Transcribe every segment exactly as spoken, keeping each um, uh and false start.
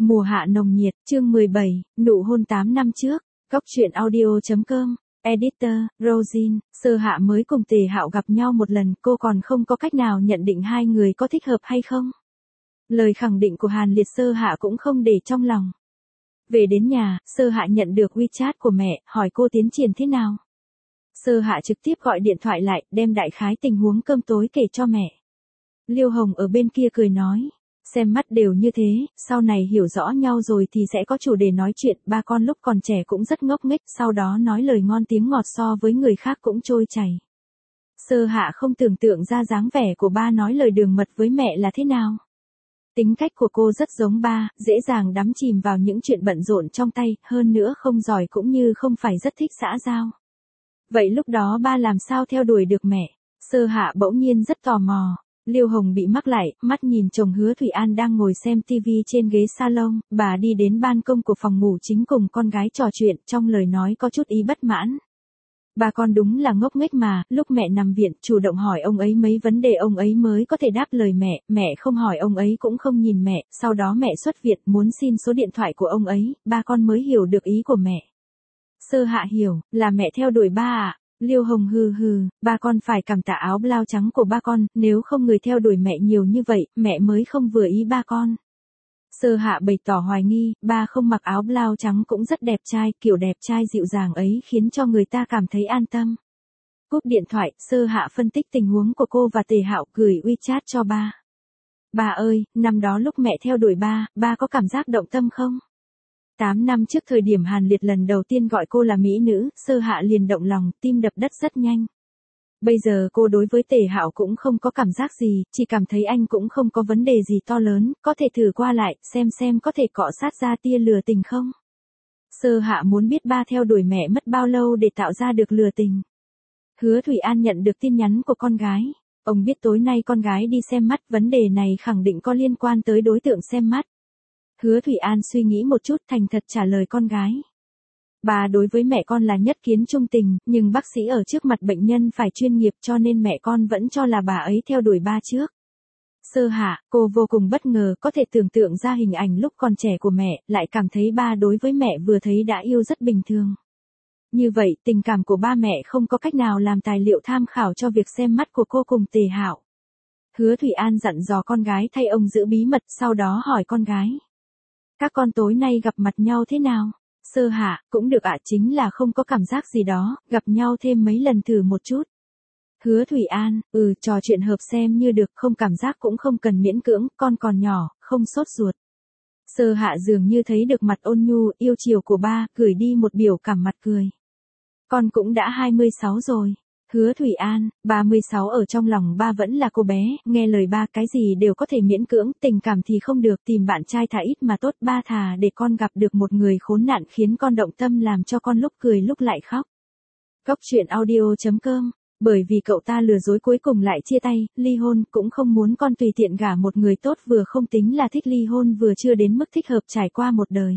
Mùa hạ nồng nhiệt, chương mười bảy, nụ hôn tám năm trước, góc truyện audio.com, editor, Rosin, Sơ Hạ mới cùng Tề Hạo gặp nhau một lần, cô còn không có cách nào nhận định hai người có thích hợp hay không. Lời khẳng định của Hàn Liệt Sơ Hạ cũng không để trong lòng. Về đến nhà, Sơ Hạ nhận được WeChat của mẹ, hỏi cô tiến triển thế nào. Sơ Hạ trực tiếp gọi điện thoại lại, đem đại khái tình huống cơm tối kể cho mẹ. Liêu Hồng ở bên kia cười nói. Xem mắt đều như thế, sau này hiểu rõ nhau rồi thì sẽ có chủ đề nói chuyện, ba con lúc còn trẻ cũng rất ngốc nghếch, sau đó nói lời ngon tiếng ngọt so với người khác cũng trôi chảy. Sơ Hạ không tưởng tượng ra dáng vẻ của ba nói lời đường mật với mẹ là thế nào. Tính cách của cô rất giống ba, dễ dàng đắm chìm vào những chuyện bận rộn trong tay, hơn nữa không giỏi cũng như không phải rất thích xã giao. Vậy lúc đó ba làm sao theo đuổi được mẹ? Sơ Hạ bỗng nhiên rất tò mò. Liêu Hồng bị mắc lại, mắt nhìn chồng Hứa Thủy An đang ngồi xem tivi trên ghế salon, bà đi đến ban công của phòng ngủ chính cùng con gái trò chuyện, trong lời nói có chút ý bất mãn. Bà con đúng là ngốc nghếch mà, lúc mẹ nằm viện, chủ động hỏi ông ấy mấy vấn đề ông ấy mới có thể đáp lời mẹ, mẹ không hỏi ông ấy cũng không nhìn mẹ, sau đó mẹ xuất viện muốn xin số điện thoại của ông ấy, ba con mới hiểu được ý của mẹ. Sơ Hạ hiểu, là mẹ theo đuổi ba à? Liêu Hồng hừ hừ, ba con phải cảm tạ áo blau trắng của ba con, nếu không người theo đuổi mẹ nhiều như vậy, mẹ mới không vừa ý ba con. Sơ Hạ bày tỏ hoài nghi, ba không mặc áo blau trắng cũng rất đẹp trai, kiểu đẹp trai dịu dàng ấy khiến cho người ta cảm thấy an tâm. Cúp điện thoại, Sơ Hạ phân tích tình huống của cô và Tề Hạo gửi WeChat cho ba. Ba ơi, năm đó lúc mẹ theo đuổi ba, ba có cảm giác động tâm không? Tám năm trước thời điểm Hàn Liệt lần đầu tiên gọi cô là mỹ nữ, Sơ Hạ liền động lòng, tim đập đất rất nhanh. Bây giờ cô đối với Tề Hạo cũng không có cảm giác gì, chỉ cảm thấy anh cũng không có vấn đề gì to lớn, có thể thử qua lại, xem xem có thể cọ sát ra tia lừa tình không. Sơ Hạ muốn biết ba theo đuổi mẹ mất bao lâu để tạo ra được lừa tình. Hứa Thủy An nhận được tin nhắn của con gái. Ông biết tối nay con gái đi xem mắt, vấn đề này khẳng định có liên quan tới đối tượng xem mắt. Hứa Thủy An suy nghĩ một chút thành thật trả lời con gái. Bà đối với mẹ con là nhất kiến trung tình, nhưng bác sĩ ở trước mặt bệnh nhân phải chuyên nghiệp cho nên mẹ con vẫn cho là bà ấy theo đuổi ba trước. Sơ Hạ, cô vô cùng bất ngờ có thể tưởng tượng ra hình ảnh lúc còn trẻ của mẹ, lại cảm thấy ba đối với mẹ vừa thấy đã yêu rất bình thường. Như vậy, tình cảm của ba mẹ không có cách nào làm tài liệu tham khảo cho việc xem mắt của cô cùng Tề Hạo. Hứa Thủy An dặn dò con gái thay ông giữ bí mật, sau đó hỏi con gái. Các con tối nay gặp mặt nhau thế nào? Sơ Hạ, cũng được ạ, chính là không có cảm giác gì đó, gặp nhau thêm mấy lần thử một chút. Hứa Thủy An, ừ, trò chuyện hợp xem như được, không cảm giác cũng không cần miễn cưỡng, con còn nhỏ, không sốt ruột. Sơ Hạ dường như thấy được mặt ôn nhu, yêu chiều của ba, gửi đi một biểu cảm mặt cười. Con cũng đã hai mươi sáu rồi. Hứa Thủy An, ba mươi sáu ở trong lòng ba vẫn là cô bé, nghe lời ba cái gì đều có thể miễn cưỡng, tình cảm thì không được, tìm bạn trai thà ít mà tốt, ba thà để con gặp được một người khốn nạn khiến con động tâm làm cho con lúc cười lúc lại khóc. Góc truyện audio.com, bởi vì cậu ta lừa dối cuối cùng lại chia tay, ly hôn, cũng không muốn con tùy tiện gả một người tốt vừa không tính là thích ly hôn vừa chưa đến mức thích hợp trải qua một đời.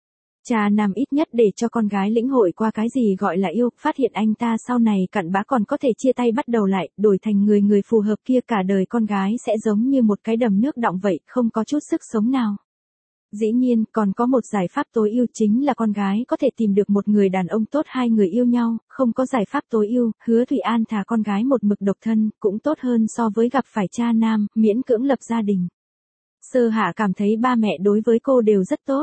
Cha nam ít nhất để cho con gái lĩnh hội qua cái gì gọi là yêu, phát hiện anh ta sau này cặn bã còn có thể chia tay bắt đầu lại, đổi thành người người phù hợp kia, cả đời con gái sẽ giống như một cái đầm nước đọng vậy, không có chút sức sống nào. Dĩ nhiên, còn có một giải pháp tối ưu chính là con gái có thể tìm được một người đàn ông tốt, hai người yêu nhau, không có giải pháp tối ưu, Hứa Thủy An thà con gái một mực độc thân, cũng tốt hơn so với gặp phải cha nam, miễn cưỡng lập gia đình. Sơ Hạ cảm thấy ba mẹ đối với cô đều rất tốt.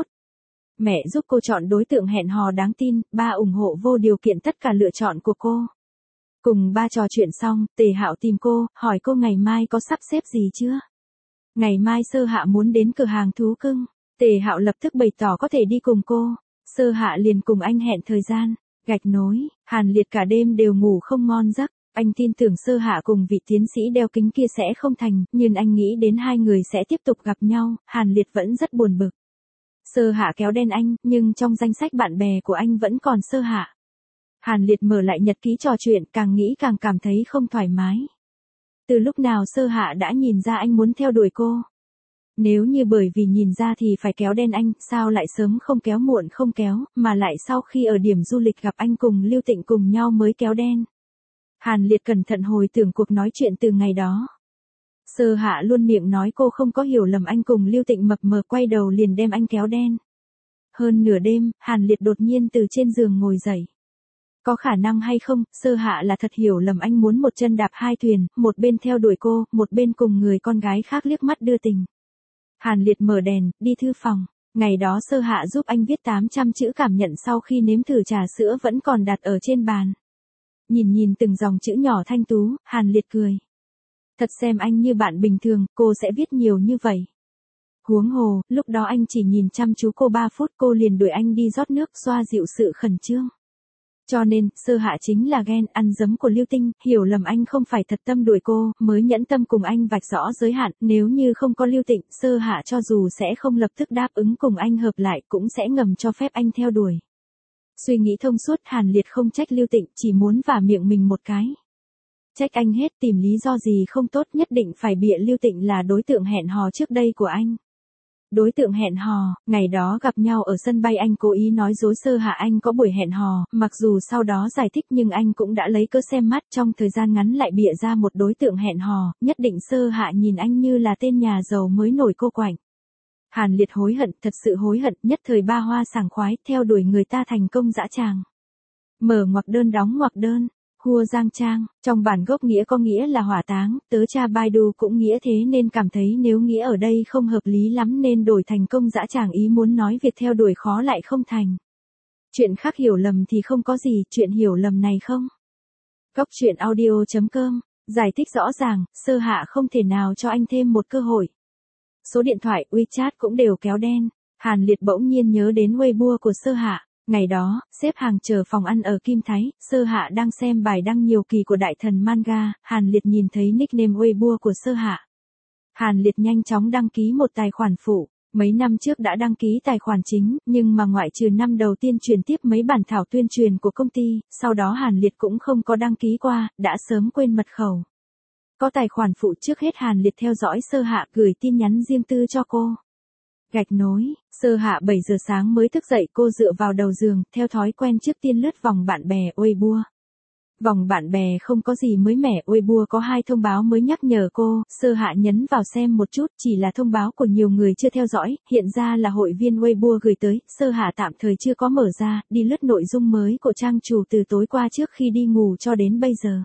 Mẹ giúp cô chọn đối tượng hẹn hò đáng tin, ba ủng hộ vô điều kiện tất cả lựa chọn của cô. Cùng ba trò chuyện xong, Tề Hạo tìm cô, hỏi cô ngày mai có sắp xếp gì chưa? Ngày mai Sơ Hạ muốn đến cửa hàng thú cưng. Tề Hạo lập tức bày tỏ có thể đi cùng cô. Sơ Hạ liền cùng anh hẹn thời gian. Gạch nối, Hàn Liệt cả đêm đều ngủ không ngon giấc. Anh tin tưởng Sơ Hạ cùng vị tiến sĩ đeo kính kia sẽ không thành, nhưng anh nghĩ đến hai người sẽ tiếp tục gặp nhau, Hàn Liệt vẫn rất buồn bực. Sơ Hạ kéo đen anh, nhưng trong danh sách bạn bè của anh vẫn còn Sơ Hạ. Hàn Liệt mở lại nhật ký trò chuyện, càng nghĩ càng cảm thấy không thoải mái. Từ lúc nào Sơ Hạ đã nhìn ra anh muốn theo đuổi cô? Nếu như bởi vì nhìn ra thì phải kéo đen anh, sao lại sớm không kéo muộn không kéo, mà lại sau khi ở điểm du lịch gặp anh cùng Lưu Tịnh cùng nhau mới kéo đen. Hàn Liệt cẩn thận hồi tưởng cuộc nói chuyện từ ngày đó. Sơ Hạ luôn miệng nói cô không có hiểu lầm anh cùng Lưu Tịnh mập mờ, quay đầu liền đem anh kéo đen. Hơn nửa đêm, Hàn Liệt đột nhiên từ trên giường ngồi dậy. Có khả năng hay không, Sơ Hạ là thật hiểu lầm anh muốn một chân đạp hai thuyền, một bên theo đuổi cô, một bên cùng người con gái khác liếc mắt đưa tình. Hàn Liệt mở đèn, đi thư phòng. Ngày đó Sơ Hạ giúp anh viết tám trăm chữ cảm nhận sau khi nếm thử trà sữa vẫn còn đặt ở trên bàn. Nhìn nhìn từng dòng chữ nhỏ thanh tú, Hàn Liệt cười. Thật xem anh như bạn bình thường, cô sẽ viết nhiều như vậy. Huống hồ, lúc đó anh chỉ nhìn chăm chú cô ba phút, cô liền đuổi anh đi rót nước xoa dịu sự khẩn trương. Cho nên, Sơ Hạ chính là ghen ăn dấm của Lưu Tinh, hiểu lầm anh không phải thật tâm đuổi cô, mới nhẫn tâm cùng anh vạch rõ giới hạn, nếu như không có Lưu Tịnh, Sơ Hạ cho dù sẽ không lập tức đáp ứng cùng anh hợp lại, cũng sẽ ngầm cho phép anh theo đuổi. Suy nghĩ thông suốt, Hàn Liệt không trách Lưu Tịnh, chỉ muốn vả miệng mình một cái. Trách anh hết, tìm lý do gì không tốt, nhất định phải bịa Lưu Tịnh là đối tượng hẹn hò trước đây của anh. Đối tượng hẹn hò, ngày đó gặp nhau ở sân bay anh cố ý nói dối Sơ Hạ anh có buổi hẹn hò, mặc dù sau đó giải thích nhưng anh cũng đã lấy cớ xem mắt, trong thời gian ngắn lại bịa ra một đối tượng hẹn hò, nhất định Sơ Hạ nhìn anh như là tên nhà giàu mới nổi cô quạnh. Hàn Liệt hối hận, thật sự hối hận, nhất thời ba hoa sảng khoái, theo đuổi người ta thành công dã tràng. Mở ngoặc đơn đóng ngoặc đơn. Hua Giang Trang, trong bản gốc nghĩa có nghĩa là hỏa táng, tớ cha Baidu cũng nghĩa thế nên cảm thấy nếu nghĩa ở đây không hợp lý lắm nên đổi thành công dã tràng, ý muốn nói việc theo đuổi khó lại không thành. Chuyện khác hiểu lầm thì không có gì, chuyện hiểu lầm này không. Góc truyện audio chấm com, giải thích rõ ràng, Sơ Hạ không thể nào cho anh thêm một cơ hội. Số điện thoại, WeChat cũng đều kéo đen, Hàn Liệt bỗng nhiên nhớ đến Weibo của Sơ Hạ. Ngày đó, xếp hàng chờ phòng ăn ở Kim Thái, Sơ Hạ đang xem bài đăng nhiều kỳ của đại thần manga, Hàn Liệt nhìn thấy nickname Weibo của Sơ Hạ. Hàn Liệt nhanh chóng đăng ký một tài khoản phụ, mấy năm trước đã đăng ký tài khoản chính, nhưng mà ngoại trừ năm đầu tiên truyền tiếp mấy bản thảo tuyên truyền của công ty, sau đó Hàn Liệt cũng không có đăng ký qua, đã sớm quên mật khẩu. Có tài khoản phụ trước hết Hàn Liệt theo dõi Sơ Hạ gửi tin nhắn riêng tư cho cô. Gạch nối, Sơ Hạ bảy giờ sáng mới thức dậy, cô dựa vào đầu giường, theo thói quen trước tiên lướt vòng bạn bè Weibo. Vòng bạn bè không có gì mới mẻ, Weibo có hai thông báo mới nhắc nhở cô, Sơ Hạ nhấn vào xem một chút, chỉ là thông báo của nhiều người chưa theo dõi, hiện ra là hội viên Weibo gửi tới, Sơ Hạ tạm thời chưa có mở ra, đi lướt nội dung mới của trang chủ từ tối qua trước khi đi ngủ cho đến bây giờ.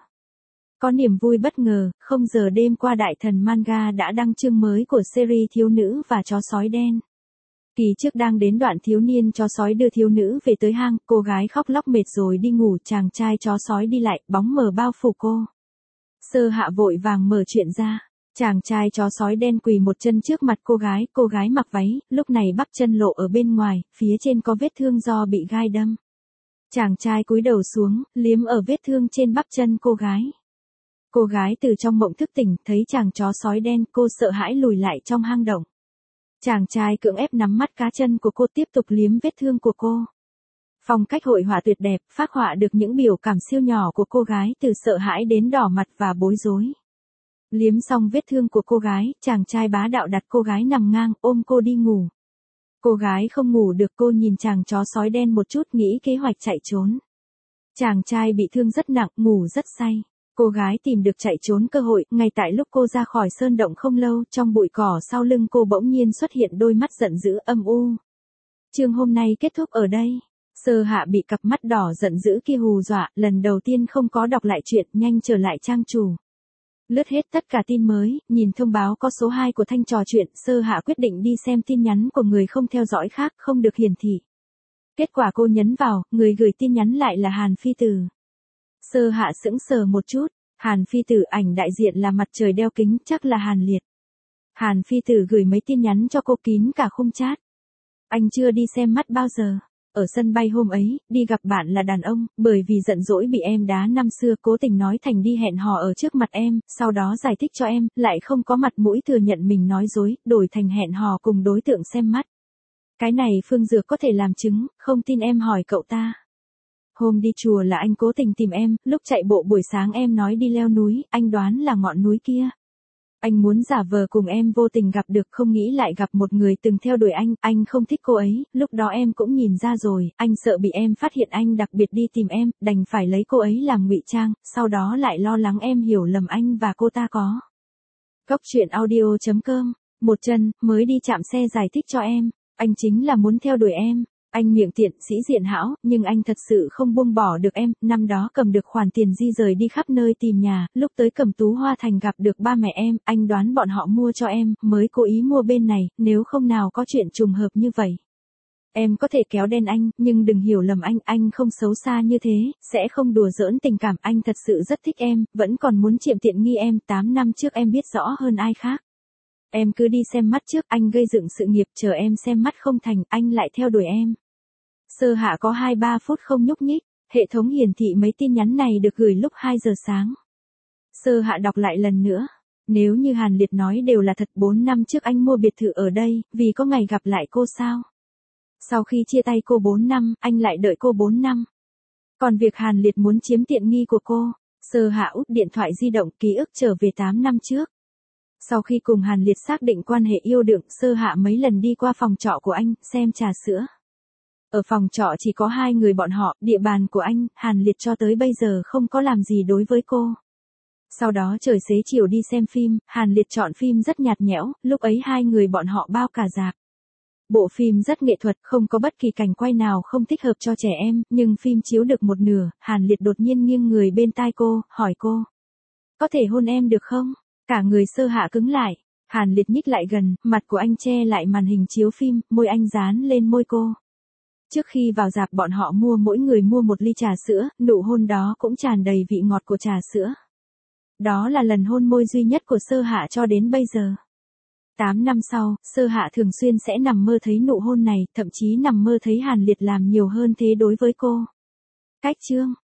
Có niềm vui bất ngờ, không giờ đêm qua đại thần manga đã đăng chương mới của series thiếu nữ và chó sói đen. Kỳ trước đang đến đoạn thiếu niên chó sói đưa thiếu nữ về tới hang, cô gái khóc lóc mệt rồi đi ngủ, chàng trai chó sói đi lại, bóng mờ bao phủ cô. Sơ Hạ vội vàng mở chuyện ra, chàng trai chó sói đen quỳ một chân trước mặt cô gái, cô gái mặc váy, lúc này bắp chân lộ ở bên ngoài, phía trên có vết thương do bị gai đâm. Chàng trai cúi đầu xuống, liếm ở vết thương trên bắp chân cô gái. Cô gái từ trong mộng thức tỉnh, thấy chàng chó sói đen, cô sợ hãi lùi lại trong hang động. Chàng trai cưỡng ép nắm mắt cá chân của cô, tiếp tục liếm vết thương của cô. Phong cách hội họa tuyệt đẹp, phác họa được những biểu cảm siêu nhỏ của cô gái từ sợ hãi đến đỏ mặt và bối rối. Liếm xong vết thương của cô gái, chàng trai bá đạo đặt cô gái nằm ngang, ôm cô đi ngủ. Cô gái không ngủ được, cô nhìn chàng chó sói đen một chút, nghĩ kế hoạch chạy trốn. Chàng trai bị thương rất nặng, ngủ rất say. Cô gái tìm được chạy trốn cơ hội, ngay tại lúc cô ra khỏi sơn động không lâu, trong bụi cỏ sau lưng cô bỗng nhiên xuất hiện đôi mắt giận dữ âm u. Chương hôm nay kết thúc ở đây. Sơ Hạ bị cặp mắt đỏ giận dữ kia hù dọa, lần đầu tiên không có đọc lại chuyện, nhanh trở lại trang chủ. Lướt hết tất cả tin mới, nhìn thông báo có số hai của thanh trò chuyện, Sơ Hạ quyết định đi xem tin nhắn của người không theo dõi khác, không được hiển thị. Kết quả cô nhấn vào, người gửi tin nhắn lại là Hàn Phi Tử. Sơ Hạ sững sờ một chút, Hàn Phi Tử ảnh đại diện là mặt trời đeo kính, chắc là Hàn Liệt. Hàn Phi Tử gửi mấy tin nhắn cho cô kín cả khung chat. Anh chưa đi xem mắt bao giờ. Ở sân bay hôm ấy, đi gặp bạn là đàn ông, bởi vì giận dỗi bị em đá năm xưa, cố tình nói thành đi hẹn hò ở trước mặt em, sau đó giải thích cho em, lại không có mặt mũi thừa nhận mình nói dối, đổi thành hẹn hò cùng đối tượng xem mắt. Cái này Phương Dược có thể làm chứng, không tin em hỏi cậu ta. Hôm đi chùa là anh cố tình tìm em, lúc chạy bộ buổi sáng em nói đi leo núi, anh đoán là ngọn núi kia. Anh muốn giả vờ cùng em vô tình gặp được, không nghĩ lại gặp một người từng theo đuổi anh, anh không thích cô ấy, lúc đó em cũng nhìn ra rồi, anh sợ bị em phát hiện anh đặc biệt đi tìm em, đành phải lấy cô ấy làm ngụy trang, sau đó lại lo lắng em hiểu lầm anh và cô ta có Góc truyện audio chấm com. Một chân, mới đi chạm xe giải thích cho em. Anh chính là muốn theo đuổi em. Anh miệng tiện, sĩ diện hão, nhưng anh thật sự không buông bỏ được em. Năm đó cầm được khoản tiền di rời đi khắp nơi tìm nhà, lúc tới Cẩm Tú Hoa Thành gặp được ba mẹ em, anh đoán bọn họ mua cho em, mới cố ý mua bên này, nếu không nào có chuyện trùng hợp như vậy. Em có thể kéo đen anh, nhưng đừng hiểu lầm anh, anh không xấu xa như thế, sẽ không đùa giỡn tình cảm, anh thật sự rất thích em, vẫn còn muốn chiếm tiện nghi em, tám năm trước em biết rõ hơn ai khác. Em cứ đi xem mắt trước, anh gây dựng sự nghiệp, chờ em xem mắt không thành, anh lại theo đuổi em. Sơ Hạ có hai ba phút không nhúc nhích, hệ thống hiển thị mấy tin nhắn này được gửi lúc hai giờ sáng. Sơ Hạ đọc lại lần nữa. Nếu như Hàn Liệt nói đều là thật, bốn năm trước anh mua biệt thự ở đây, vì có ngày gặp lại cô sao? Sau khi chia tay cô bốn năm, anh lại đợi cô bốn năm. Còn việc Hàn Liệt muốn chiếm tiện nghi của cô, Sơ Hạ út điện thoại di động ký ức trở về tám năm trước. Sau khi cùng Hàn Liệt xác định quan hệ yêu đương, Sơ Hạ mấy lần đi qua phòng trọ của anh, xem trà sữa. Ở phòng trọ chỉ có hai người bọn họ, địa bàn của anh, Hàn Liệt cho tới bây giờ không có làm gì đối với cô. Sau đó trời xế chiều đi xem phim, Hàn Liệt chọn phim rất nhạt nhẽo, lúc ấy hai người bọn họ bao cả rạp. Bộ phim rất nghệ thuật, không có bất kỳ cảnh quay nào không thích hợp cho trẻ em, nhưng phim chiếu được một nửa, Hàn Liệt đột nhiên nghiêng người bên tai cô, hỏi cô. Có thể hôn em được không? Cả người Sơ Hạ cứng lại, Hàn Liệt nhích lại gần, mặt của anh che lại màn hình chiếu phim, môi anh dán lên môi cô. Trước khi vào rạp bọn họ mua mỗi người mua một ly trà sữa, nụ hôn đó cũng tràn đầy vị ngọt của trà sữa. Đó là lần hôn môi duy nhất của Sơ Hạ cho đến bây giờ. Tám năm sau, Sơ Hạ thường xuyên sẽ nằm mơ thấy nụ hôn này, thậm chí nằm mơ thấy Hàn Liệt làm nhiều hơn thế đối với cô. Cách chương